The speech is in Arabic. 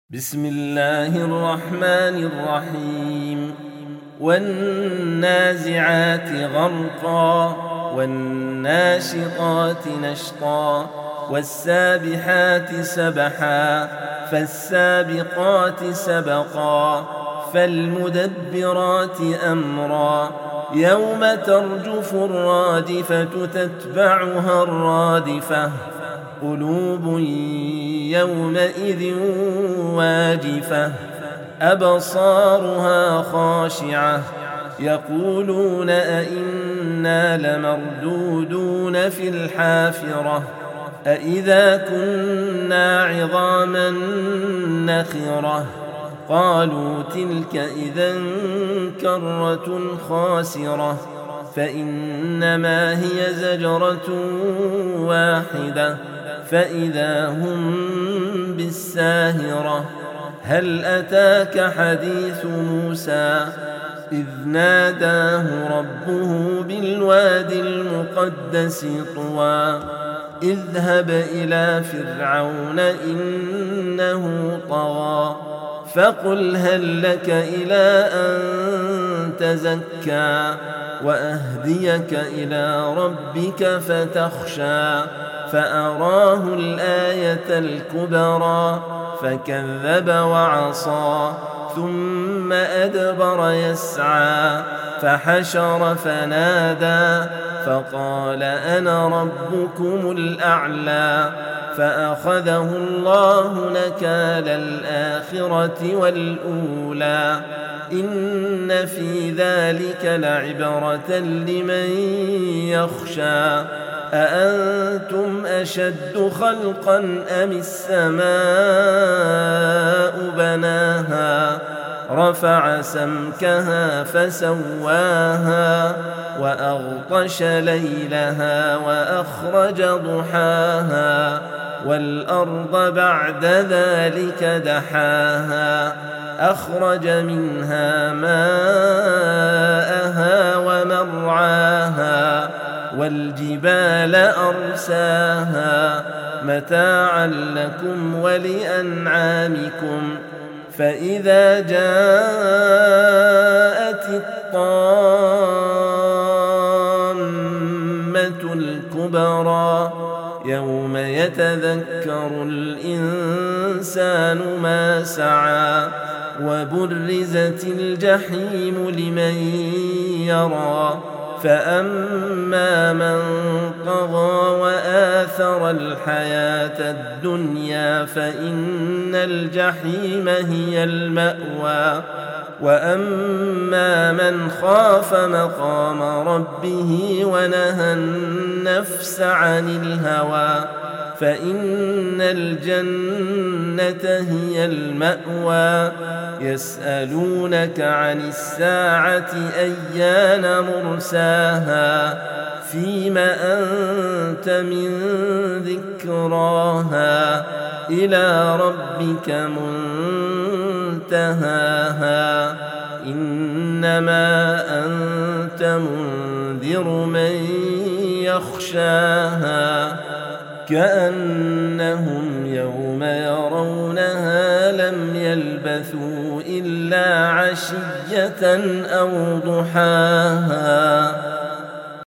بسم الله الرحمن الرحيم والنازعات غرقا والناشطات نشطا والسابحات سبحا فالسابقات سبقا فالمدبرات أمرا يوم ترجف الرادفة تتبعها الرادفة قلوب يومئذ واجفة أبصارها خاشعة يقولون أئنا لمردودون في الحافرة أئذا كنا عظاما نخرة قالوا تلك إذا كرة خاسرة فإنما هي زجرة واحدة فإذا هم بالساهرة هل أتاك حديث موسى إذ ناداه ربه بالوادي المقدس طوى اذهب إلى فرعون إنه طغى فقل هل لك إلى أن تزكى وأهديك إلى ربك فتخشى فأراه الآية الكبرى فكذب وعصى ثم أدبر يسعى فحشر فنادى فقال أنا ربكم الأعلى فأخذه الله نكال الآخرة والأولى إن في ذلك لعبرة لمن يخشى أأنتم أشد خلقا أم السماء بناها رفع سمكها فسواها وأغطش ليلها وأخرج ضحاها والأرض بعد ذلك دحاها أخرج منها ماءها ومرعاها والجبال أرساها متاعا لكم ولأنعامكم فإذا جاءت الطامة الكبرى يوم يتذكر الإنسان ما سعى وبرزت الجحيم لمن يرى فأما من طغى وآثر الحياة الدنيا فإن الجحيم هي المأوى وأما من خاف مقام ربه ونهى النفس عن الهوى فإن الجنة هي المأوى يسألونك عن الساعة أيان مرساها فيم أنت من ذكراها إلى ربك منتهاها إنما أنت منذر من يخشاها كأنهم يوم يرونها لم يلبثوا إلا عشية أو ضحاها.